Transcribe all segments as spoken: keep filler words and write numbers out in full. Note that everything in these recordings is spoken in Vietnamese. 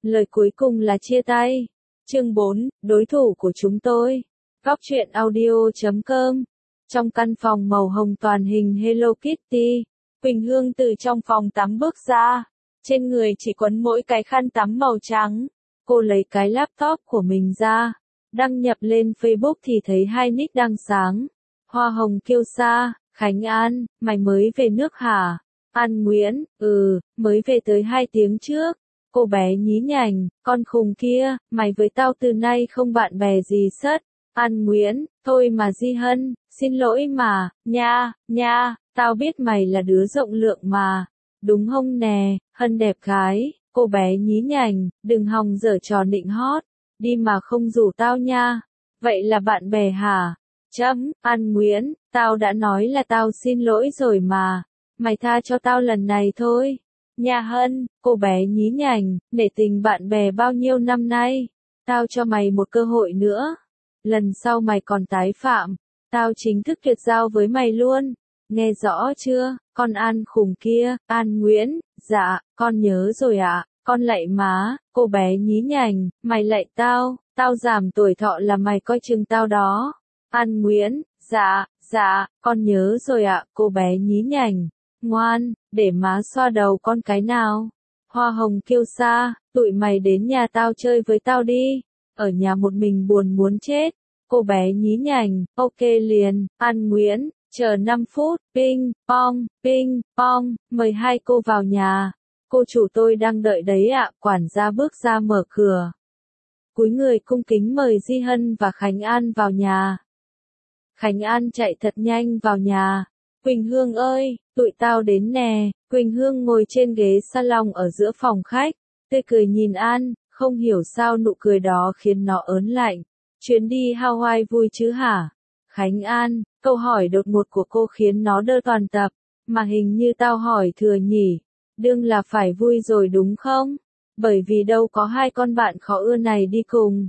Lời cuối cùng là chia tay. Chương bốn, đối thủ của chúng tôi. Góc truyện audio chấm com. Trong căn phòng màu hồng toàn hình Hello Kitty, Quỳnh Hương từ trong phòng tắm bước ra. Trên người chỉ quấn mỗi cái khăn tắm màu trắng. Cô lấy cái laptop của mình ra. Đăng nhập lên Facebook thì thấy hai nick đang sáng. Hoa hồng kiêu sa, Khánh An, mày mới về nước hả? An Nguyễn, ừ, mới về tới hai tiếng trước. Cô bé nhí nhảnh, con khùng kia, mày với tao từ nay không bạn bè gì sất. An Nguyễn, thôi mà Di Hân, xin lỗi mà, nha, nha, tao biết mày là đứa rộng lượng mà. Đúng không nè, Hân đẹp gái, cô bé nhí nhảnh, đừng hòng giở trò nịnh hót, đi mà không rủ tao nha. Vậy là bạn bè hả? Chấm, An Nguyễn, tao đã nói là tao xin lỗi rồi mà, mày tha cho tao lần này thôi. Nhà Hân, cô bé nhí nhảnh, nể tình bạn bè bao nhiêu năm nay, tao cho mày một cơ hội nữa. Lần sau mày còn tái phạm, tao chính thức tuyệt giao với mày luôn. Nghe rõ chưa, con An khùng kia? An Nguyễn, dạ, con nhớ rồi ạ, con lạy má. Cô bé nhí nhảnh, mày lạy tao, tao giảm tuổi thọ là mày coi chừng tao đó. An Nguyễn, dạ, dạ, con nhớ rồi ạ. Cô bé nhí nhảnh, ngoan, để má xoa đầu con cái nào. Hoa hồng kiêu sa, tụi mày đến nhà tao chơi với tao đi. Ở nhà một mình buồn muốn chết. Cô bé nhí nhảnh, ok liền. An Nguyễn, chờ năm phút, ping, pong, ping, pong, mời hai cô vào nhà. Cô chủ tôi đang đợi đấy ạ. Quản gia bước ra mở cửa. Cúi người cung kính mời Di Hân và Khánh An vào nhà. Khánh An chạy thật nhanh vào nhà. Quỳnh Hương ơi, tụi tao đến nè. Quỳnh Hương ngồi trên ghế salon ở giữa phòng khách, tươi cười nhìn An, không hiểu sao nụ cười đó khiến nó ớn lạnh. Chuyến đi Hawaii vui chứ hả? Khánh An, câu hỏi đột ngột của cô khiến nó đơ toàn tập, mà hình như tao hỏi thừa nhỉ. Đương là phải vui rồi đúng không? Bởi vì đâu có hai con bạn khó ưa này đi cùng.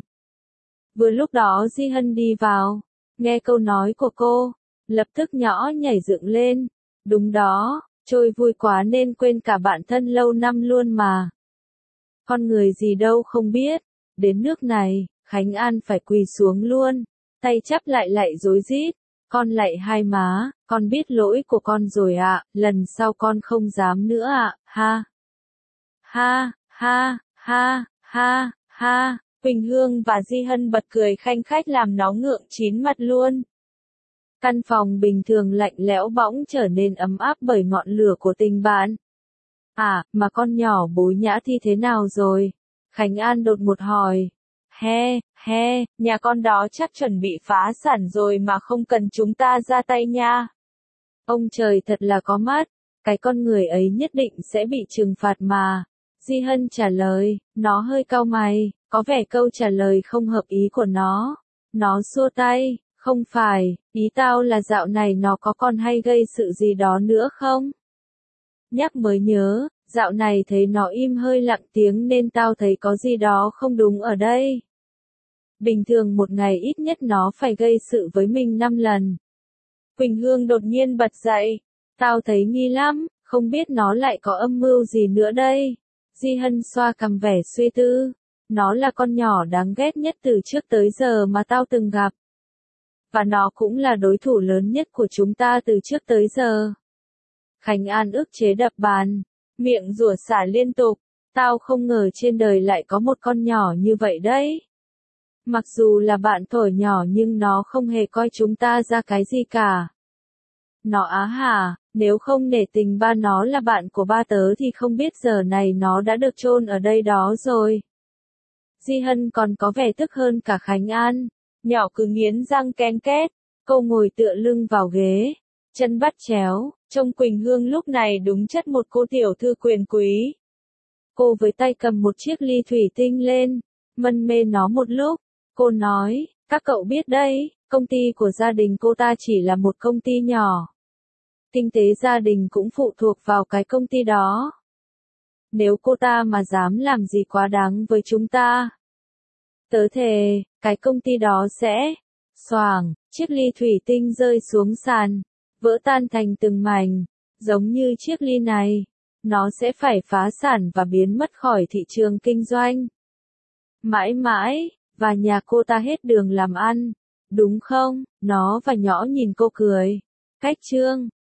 Vừa lúc đó Di Hân đi vào, nghe câu nói của cô, lập tức nhỏ nhảy dựng lên. Đúng đó, trôi vui quá nên quên cả bạn thân lâu năm luôn mà. Con người gì đâu không biết, đến nước này, Khánh An phải quỳ xuống luôn, tay chắp lại lạy rối rít. Con lạy hai má, con biết lỗi của con rồi ạ, lần sau con không dám nữa ạ, ha. Ha, ha, ha, ha, ha. Quỳnh Hương và Di Hân bật cười khanh khách làm nó ngượng chín mặt luôn. Căn phòng bình thường lạnh lẽo bỗng trở nên ấm áp bởi ngọn lửa của tình bạn. À, mà con nhỏ Bối Nhã thì thế nào rồi? Khánh An đột ngột hỏi. He, he, nhà con đó chắc chuẩn bị phá sản rồi mà không cần chúng ta ra tay nha. Ông trời thật là có mắt, cái con người ấy nhất định sẽ bị trừng phạt mà. Di Hân trả lời, nó hơi cau mày, có vẻ câu trả lời không hợp ý của nó. Nó xua tay, không phải, ý tao là dạo này nó có còn hay gây sự gì đó nữa không? Nhắc mới nhớ, dạo này thấy nó im hơi lặng tiếng nên tao thấy có gì đó không đúng ở đây. Bình thường một ngày ít nhất nó phải gây sự với mình năm lần. Quỳnh Hương đột nhiên bật dậy, tao thấy nghi lắm, không biết nó lại có âm mưu gì nữa đây. Di Hân xoa cằm vẻ suy tư, nó là con nhỏ đáng ghét nhất từ trước tới giờ mà tao từng gặp. Và nó cũng là đối thủ lớn nhất của chúng ta từ trước tới giờ. Khánh An ức chế đập bàn, miệng rủa xả liên tục, tao không ngờ trên đời lại có một con nhỏ như vậy đấy. Mặc dù là bạn thổi nhỏ nhưng nó không hề coi chúng ta ra cái gì cả. Nó á hả, nếu không nể tình ba nó là bạn của ba tớ thì không biết giờ này nó đã được chôn ở đây đó rồi. Di Hân còn có vẻ tức hơn cả Khánh An, nhỏ cứ nghiến răng ken két, cô ngồi tựa lưng vào ghế, chân bắt chéo, trông Quỳnh Hương lúc này đúng chất một cô tiểu thư quyền quý. Cô với tay cầm một chiếc ly thủy tinh lên, mân mê nó một lúc, cô nói, các cậu biết đấy, công ty của gia đình cô ta chỉ là một công ty nhỏ. Kinh tế gia đình cũng phụ thuộc vào cái công ty đó. Nếu cô ta mà dám làm gì quá đáng với chúng ta, tớ thề, cái công ty đó sẽ, xoàng, chiếc ly thủy tinh rơi xuống sàn, vỡ tan thành từng mảnh, giống như chiếc ly này. nó sẽ phải phá sản và biến mất khỏi thị trường kinh doanh. Mãi mãi, và nhà cô ta hết đường làm ăn, đúng không? Nó và Nhỏ nhìn cô cười. Cách chương